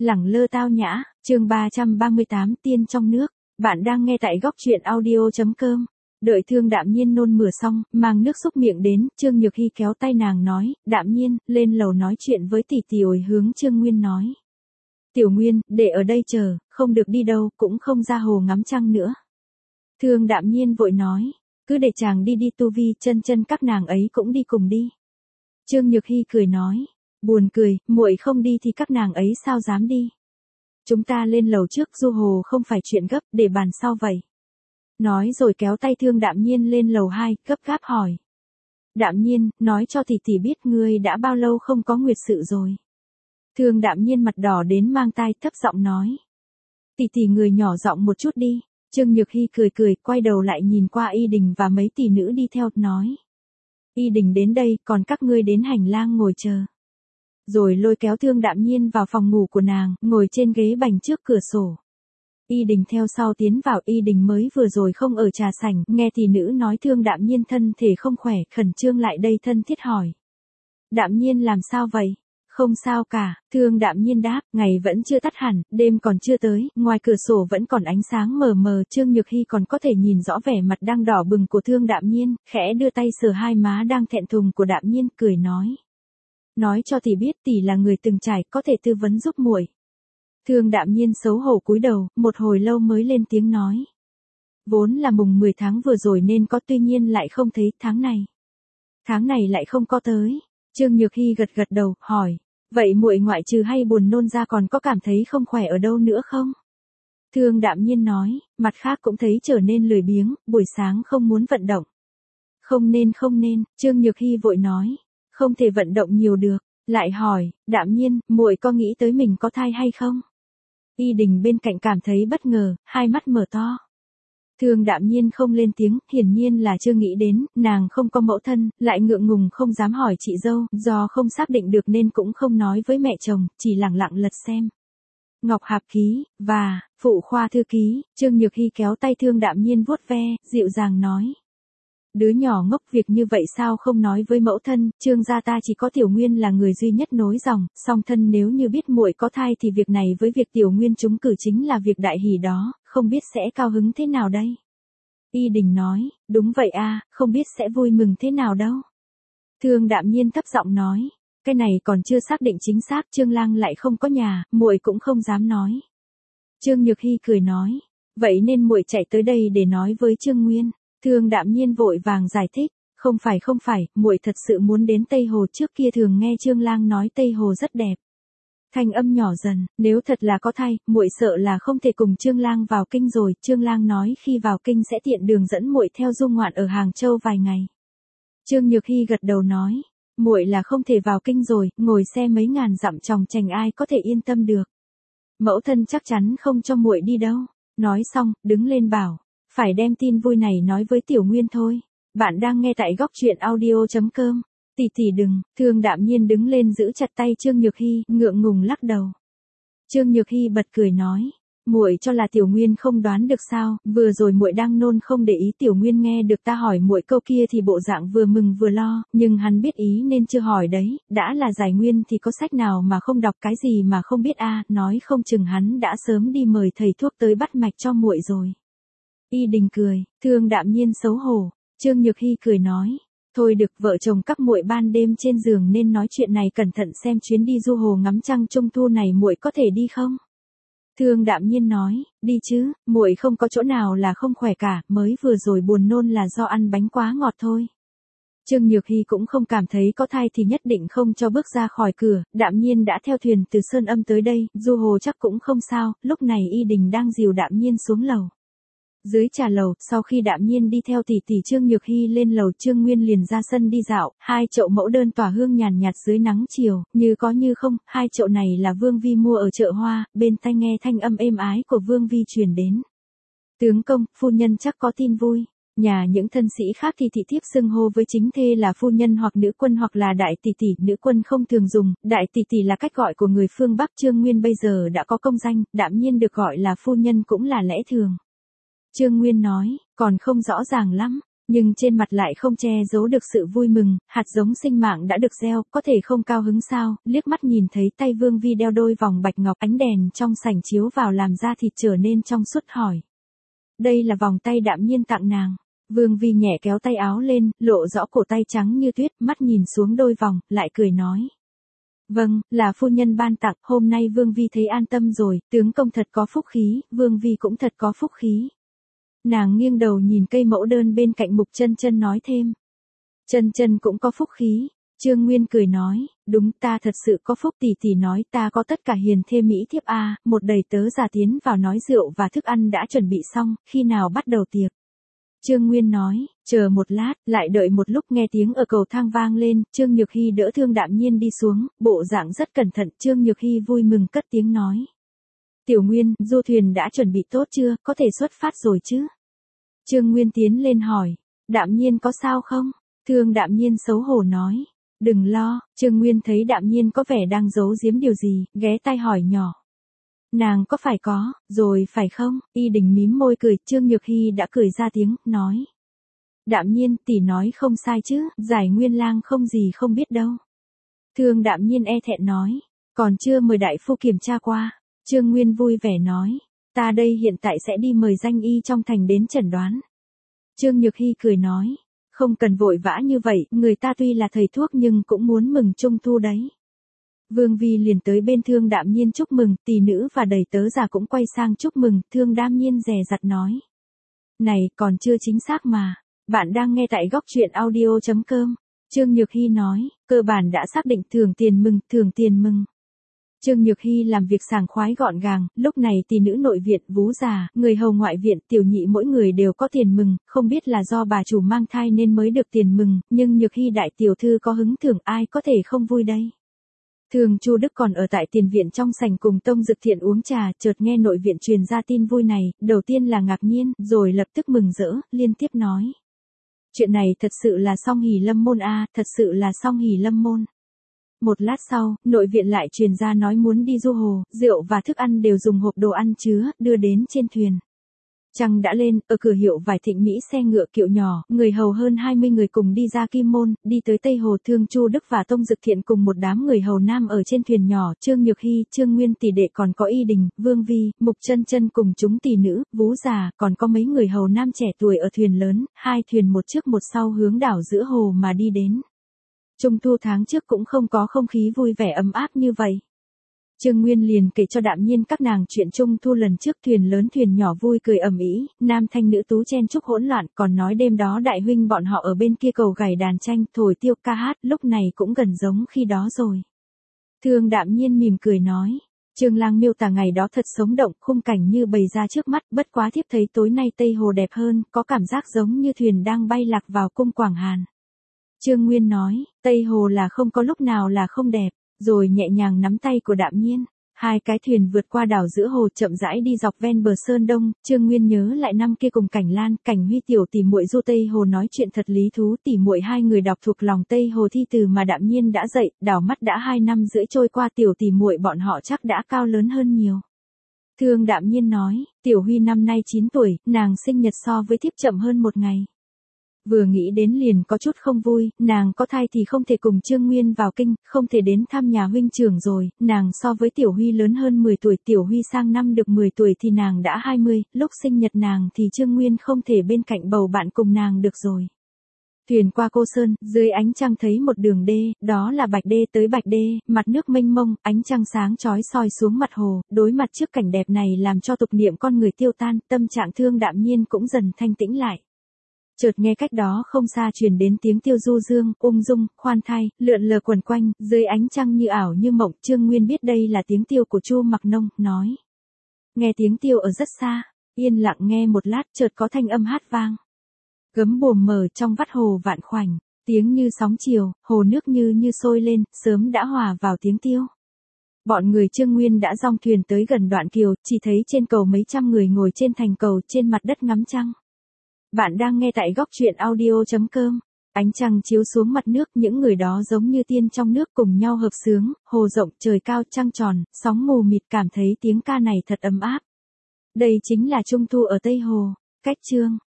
Lẳng lơ tao nhã, chương 338 tiên trong nước. Bạn đang nghe tại góc truyện audio.com. Đợi Thương Đạm Nhiên nôn mửa xong, mang nước xúc miệng đến, Trương Nhược Hy kéo tay nàng nói, Đạm Nhiên, lên lầu nói chuyện với tỷ tỷ ổi hướng Trương Nguyên nói. Tiểu Nguyên, để ở đây chờ, không được đi đâu, cũng không ra hồ ngắm trăng nữa. Thương Đạm Nhiên vội nói, cứ để chàng đi đi tu vi, chân các nàng ấy cũng đi cùng đi. Trương Nhược Hy cười nói, buồn cười, muội không đi thì các nàng ấy sao dám đi. Chúng ta lên lầu trước, du hồ không phải chuyện gấp, để bàn sau vậy. Nói rồi kéo tay Thương Đạm Nhiên lên lầu 2, gấp gáp hỏi. Đạm Nhiên, nói cho tỷ tỷ biết ngươi đã bao lâu không có nguyệt sự rồi. Thương Đạm Nhiên mặt đỏ đến mang tai, thấp giọng nói. Tỷ tỷ người nhỏ giọng một chút đi. Trương Nhược Hy cười, quay đầu lại nhìn qua Y Đình và mấy tỷ nữ đi theo, nói. Y Đình đến đây, còn các ngươi đến hành lang ngồi chờ. Rồi lôi kéo Thương Đạm Nhiên vào phòng ngủ của nàng, ngồi trên ghế bành trước cửa sổ. Y Đình theo sau tiến vào. Y Đình mới vừa rồi không ở trà sảnh, nghe tỷ nữ nói Thương Đạm Nhiên thân thể không khỏe, khẩn trương lại đây thân thiết hỏi. Đạm Nhiên làm sao vậy? Không sao cả, Thương Đạm Nhiên đáp, ngày vẫn chưa tắt hẳn, đêm còn chưa tới, ngoài cửa sổ vẫn còn ánh sáng mờ mờ. Trương Nhược Hy còn có thể nhìn rõ vẻ mặt đang đỏ bừng của Thương Đạm Nhiên, khẽ đưa tay sờ hai má đang thẹn thùng của Đạm Nhiên, cười nói. Nói cho tỷ biết tỷ là người từng trải, có thể tư vấn giúp muội. Thương Đạm Nhiên xấu hổ cúi đầu, một hồi lâu mới lên tiếng nói. Vốn là mùng 10 tháng vừa rồi nên có, tuy nhiên lại không thấy tháng này. Tháng này lại không có tới. Trương Nhược Hy gật đầu, hỏi. Vậy muội ngoại trừ hay buồn nôn ra còn có cảm thấy không khỏe ở đâu nữa không? Thương Đạm Nhiên nói, mặt khác cũng thấy trở nên lười biếng, buổi sáng không muốn vận động. Không nên, Trương Nhược Hy vội nói. Không thể vận động nhiều được, lại hỏi, Đạm Nhiên, muội có nghĩ tới mình có thai hay không? Y Đình bên cạnh cảm thấy bất ngờ, hai mắt mở to. Thương Đạm Nhiên không lên tiếng, hiển nhiên là chưa nghĩ đến, nàng không có mẫu thân, lại ngượng ngùng không dám hỏi chị dâu, do không xác định được nên cũng không nói với mẹ chồng, chỉ lẳng lặng lật xem. Ngọc Hạp Ký, và, Phụ Khoa Thư Ký. Trương Nhược Hy kéo tay Thương Đạm Nhiên vuốt ve, dịu dàng nói. Đứa nhỏ ngốc, việc như vậy sao không nói với mẫu thân, Trương gia ta chỉ có Tiểu Nguyên là người duy nhất nối dòng, song thân nếu như biết muội có thai thì việc này với việc Tiểu Nguyên trúng cử chính là việc đại hỷ đó, không biết sẽ cao hứng thế nào đây. Y Đình nói, đúng vậy a, không biết sẽ vui mừng thế nào đâu. Thương Đạm Nhiên thấp giọng nói, cái này còn chưa xác định chính xác, Trương lang lại không có nhà, muội cũng không dám nói. Trương Nhược Hy cười nói, vậy nên muội chạy tới đây để nói với Trương Nguyên. Thương Đạm Nhiên vội vàng giải thích, không phải, muội thật sự muốn đến Tây Hồ, trước kia thường nghe Trương lang nói Tây Hồ rất đẹp. Thanh âm nhỏ dần, nếu thật là có thai, muội sợ là không thể cùng Trương lang vào kinh rồi, Trương lang nói khi vào kinh sẽ tiện đường dẫn muội theo du ngoạn ở Hàng Châu vài ngày. Trương Nhược Hy gật đầu nói, muội là không thể vào kinh rồi, ngồi xe mấy ngàn dặm chòng chành ai có thể yên tâm được. Mẫu thân chắc chắn không cho muội đi đâu. Nói xong, đứng lên bảo. Phải đem tin vui này nói với Tiểu Nguyên thôi. Bạn đang nghe tại góc truyện audio.com. Tỷ tỷ đừng. Thương Đạm Nhiên đứng lên giữ chặt tay Trương Nhược Hy, ngượng ngùng lắc đầu. Trương Nhược Hy bật cười nói, muội cho là Tiểu Nguyên không đoán được sao? Vừa rồi muội đang nôn không để ý, Tiểu Nguyên nghe được ta hỏi muội câu kia thì bộ dạng vừa mừng vừa lo, nhưng hắn biết ý nên chưa hỏi đấy. Đã là giải nguyên thì có sách nào mà không đọc, cái gì mà không biết a? Nói không chừng hắn đã sớm đi mời thầy thuốc tới bắt mạch cho muội rồi. Y Đình cười, Thương Đạm Nhiên xấu hổ. Trương Nhược Hy cười nói, thôi được, vợ chồng các muội ban đêm trên giường nên nói chuyện này cẩn thận, xem chuyến đi du hồ ngắm trăng trung thu này muội có thể đi không? Thương Đạm Nhiên nói, đi chứ, muội không có chỗ nào là không khỏe cả, mới vừa rồi buồn nôn là do ăn bánh quá ngọt thôi. Trương Nhược Hy cũng không cảm thấy có thai thì nhất định không cho bước ra khỏi cửa. Đạm Nhiên đã theo thuyền từ Sơn Âm tới đây, du hồ chắc cũng không sao. Lúc này Y Đình đang dìu Đạm Nhiên xuống lầu. Dưới trà lầu, sau khi Đạm Nhiên đi theo tỷ tỷ Trương Nhược Hy lên lầu, Trương Nguyên liền ra sân đi dạo, hai chậu mẫu đơn tỏa hương nhàn nhạt dưới nắng chiều, như có như không, hai chậu này là Vương Vi mua ở chợ hoa, bên tai nghe thanh âm êm ái của Vương Vi truyền đến. Tướng công, phu nhân chắc có tin vui. Nhà những thân sĩ khác thì thị thiếp xưng hô với chính thê là phu nhân hoặc nữ quân hoặc là đại tỷ tỷ, nữ quân không thường dùng, đại tỷ tỷ là cách gọi của người phương Bắc. Trương Nguyên bây giờ đã có công danh, Đạm Nhiên được gọi là phu nhân cũng là lẽ thường. Trương Nguyên nói, còn không rõ ràng lắm, Nhưng trên mặt lại không che giấu được sự vui mừng, hạt giống sinh mạng đã được gieo, có thể không cao hứng sao, liếc mắt nhìn thấy tay Vương Vi đeo đôi vòng bạch ngọc, ánh đèn trong sảnh chiếu vào làm da thịt trở nên trong suốt, hỏi. Đây là vòng tay Đạm Nhiên tặng nàng. Vương Vi nhẹ kéo tay áo lên, lộ rõ cổ tay trắng như tuyết, mắt nhìn xuống đôi vòng, lại cười nói. Vâng, là phu nhân ban tặng, hôm nay Vương Vi thấy an tâm rồi, tướng công thật có phúc khí, Vương Vi cũng thật có phúc khí. Nàng nghiêng đầu nhìn cây mẫu đơn bên cạnh Mục Chân Chân nói thêm. Chân Chân cũng có phúc khí. Trương Nguyên cười nói, đúng, ta thật sự có phúc, tỷ tỷ nói ta có tất cả hiền thê mỹ thiếp a. Một đầy tớ già tiến vào nói rượu và thức ăn đã chuẩn bị xong, khi nào bắt đầu tiệc. Trương Nguyên nói, chờ một lát, lại đợi một lúc, nghe tiếng ở cầu thang vang lên, Trương Nhược Hy đỡ Thương Đạm Nhiên đi xuống, bộ dạng rất cẩn thận, Trương Nhược Hy vui mừng cất tiếng nói. Tiểu Nguyên, du thuyền đã chuẩn bị tốt chưa, có thể xuất phát rồi chứ? Trương Nguyên tiến lên hỏi, Đạm Nhiên có sao không? Thương Đạm Nhiên xấu hổ nói, đừng lo. Trương Nguyên thấy Đạm Nhiên có vẻ đang giấu giếm điều gì, ghé tai hỏi nhỏ. Nàng có phải có, rồi phải không? Y Đình mím môi cười, Trương Nhược Hy đã cười ra tiếng, nói. Đạm Nhiên, tỷ nói không sai chứ, Giải Nguyên Lang không gì không biết đâu. Thương Đạm Nhiên e thẹn nói, còn chưa mời đại phu kiểm tra qua. Trương Nguyên vui vẻ nói, ta đây hiện tại sẽ đi mời danh y trong thành đến chẩn đoán. Trương Nhược Hy cười nói, không cần vội vã như vậy, người ta tuy là thầy thuốc nhưng cũng muốn mừng trung thu đấy. Vương Vi liền tới bên Thương Đạm Nhiên chúc mừng, tỷ nữ và đầy tớ già cũng quay sang chúc mừng, Thương Đạm Nhiên dè dặt nói. Này, còn chưa chính xác mà, bạn đang nghe tại góc truyện audio.com. Trương Nhược Hy nói, cơ bản đã xác định, thưởng tiền mừng, thưởng tiền mừng. Trương Nhược Hy làm việc sảng khoái gọn gàng, lúc này tỷ nữ nội viện, vú già, người hầu ngoại viện, tiểu nhị mỗi người đều có tiền mừng, không biết là do bà chủ mang thai nên mới được tiền mừng, nhưng Nhược Hy đại tiểu thư có hứng thưởng, ai có thể không vui đây. Thường Chu Đức còn ở tại tiền viện trong sảnh cùng Tông Dực Thiện uống trà, chợt nghe nội viện truyền ra tin vui này, đầu tiên là ngạc nhiên, rồi lập tức mừng rỡ, liên tiếp nói. Chuyện này thật sự là song hỷ lâm môn a, thật sự là song hỷ lâm môn. Một lát sau, nội viện lại truyền ra nói muốn đi du hồ, rượu và thức ăn đều dùng hộp đồ ăn chứa, đưa đến trên thuyền. Trăng đã lên, ở cửa hiệu vải Thịnh Mỹ xe ngựa kiệu nhỏ, người hầu hơn 20 người cùng đi ra Kim Môn, đi tới Tây Hồ. Thương Chu Đức và Tông Dực Thiện cùng một đám người hầu nam ở trên thuyền nhỏ, Trương Nhược Hy, Trương Nguyên tỷ đệ, còn có Y Đình, Vương Vi, Mục Chân Chân cùng chúng tỷ nữ, vú già, còn có mấy người hầu nam trẻ tuổi ở thuyền lớn, hai thuyền một trước một sau hướng đảo giữa hồ mà đi đến. Trung thu tháng trước cũng không có không khí vui vẻ ấm áp như vậy. Trương Nguyên liền kể cho Đạm Nhiên các nàng chuyện Trung thu lần trước, thuyền lớn thuyền nhỏ vui cười ầm ĩ, nam thanh nữ tú chen chúc hỗn loạn, còn nói đêm đó đại huynh bọn họ ở bên kia cầu gảy đàn tranh, thổi tiêu ca hát, lúc này cũng gần giống khi đó rồi. Thương Đạm Nhiên mỉm cười nói, Trương Lang miêu tả ngày đó thật sống động, khung cảnh như bày ra trước mắt, bất quá thiếp thấy tối nay Tây Hồ đẹp hơn, có cảm giác giống như thuyền đang bay lạc vào cung Quảng Hàn. Trương Nguyên nói, Tây Hồ là không có lúc nào là không đẹp, rồi nhẹ nhàng nắm tay của Đạm Nhiên. Hai cái thuyền vượt qua đảo giữa hồ, chậm rãi đi dọc ven bờ sơn đông. Trương Nguyên nhớ lại năm kia cùng Cảnh Lan, Cảnh Huy tiểu tỷ muội du Tây Hồ nói chuyện thật lý thú, tỷ muội hai người đọc thuộc lòng Tây Hồ thi từ mà Đạm Nhiên đã dạy, đảo mắt đã 2 năm rưỡi trôi qua, tiểu tỷ muội bọn họ chắc đã cao lớn hơn nhiều. Thương Đạm Nhiên nói, tiểu Huy năm nay 9 tuổi, nàng sinh nhật so với thiếp chậm hơn 1 ngày. Vừa nghĩ đến liền có chút không vui, nàng có thai thì không thể cùng Trương Nguyên vào kinh, không thể đến thăm nhà huynh trưởng rồi, nàng so với Tiểu Huy lớn hơn 10 tuổi, Tiểu Huy sang năm được 10 tuổi thì nàng đã 20, lúc sinh nhật nàng thì Trương Nguyên không thể bên cạnh bầu bạn cùng nàng được rồi. Thuyền qua Cô Sơn, dưới ánh trăng thấy một đường đê, đó là Bạch Đê. Tới Bạch Đê, mặt nước mênh mông, ánh trăng sáng chói soi xuống mặt hồ, đối mặt trước cảnh đẹp này làm cho tục niệm con người tiêu tan, tâm trạng Thương Đạm Nhiên cũng dần thanh tĩnh lại. Chợt nghe cách đó không xa truyền đến tiếng tiêu du dương, ung dung, khoan thai, lượn lờ quẩn quanh, dưới ánh trăng như ảo như mộng. Trương Nguyên biết đây là tiếng tiêu của Chu Mặc Nông, nói. Nghe tiếng tiêu ở rất xa, yên lặng nghe một lát, chợt có thanh âm hát vang. Gấm buồm mở trong vắt hồ vạn khoảnh, tiếng như sóng chiều, hồ nước như sôi lên, sớm đã hòa vào tiếng tiêu. Bọn người Trương Nguyên đã dong thuyền tới gần đoạn kiều, chỉ thấy trên cầu mấy trăm người ngồi trên thành cầu, trên mặt đất ngắm trăng. Bạn đang nghe tại góc truyện audio.com. Ánh trăng chiếu xuống mặt nước, những người đó giống như tiên trong nước cùng nhau hợp xướng, hồ rộng, trời cao, trăng tròn, sóng mù mịt, cảm thấy tiếng ca này thật ấm áp. Đây chính là Trung thu ở Tây Hồ. Cách chương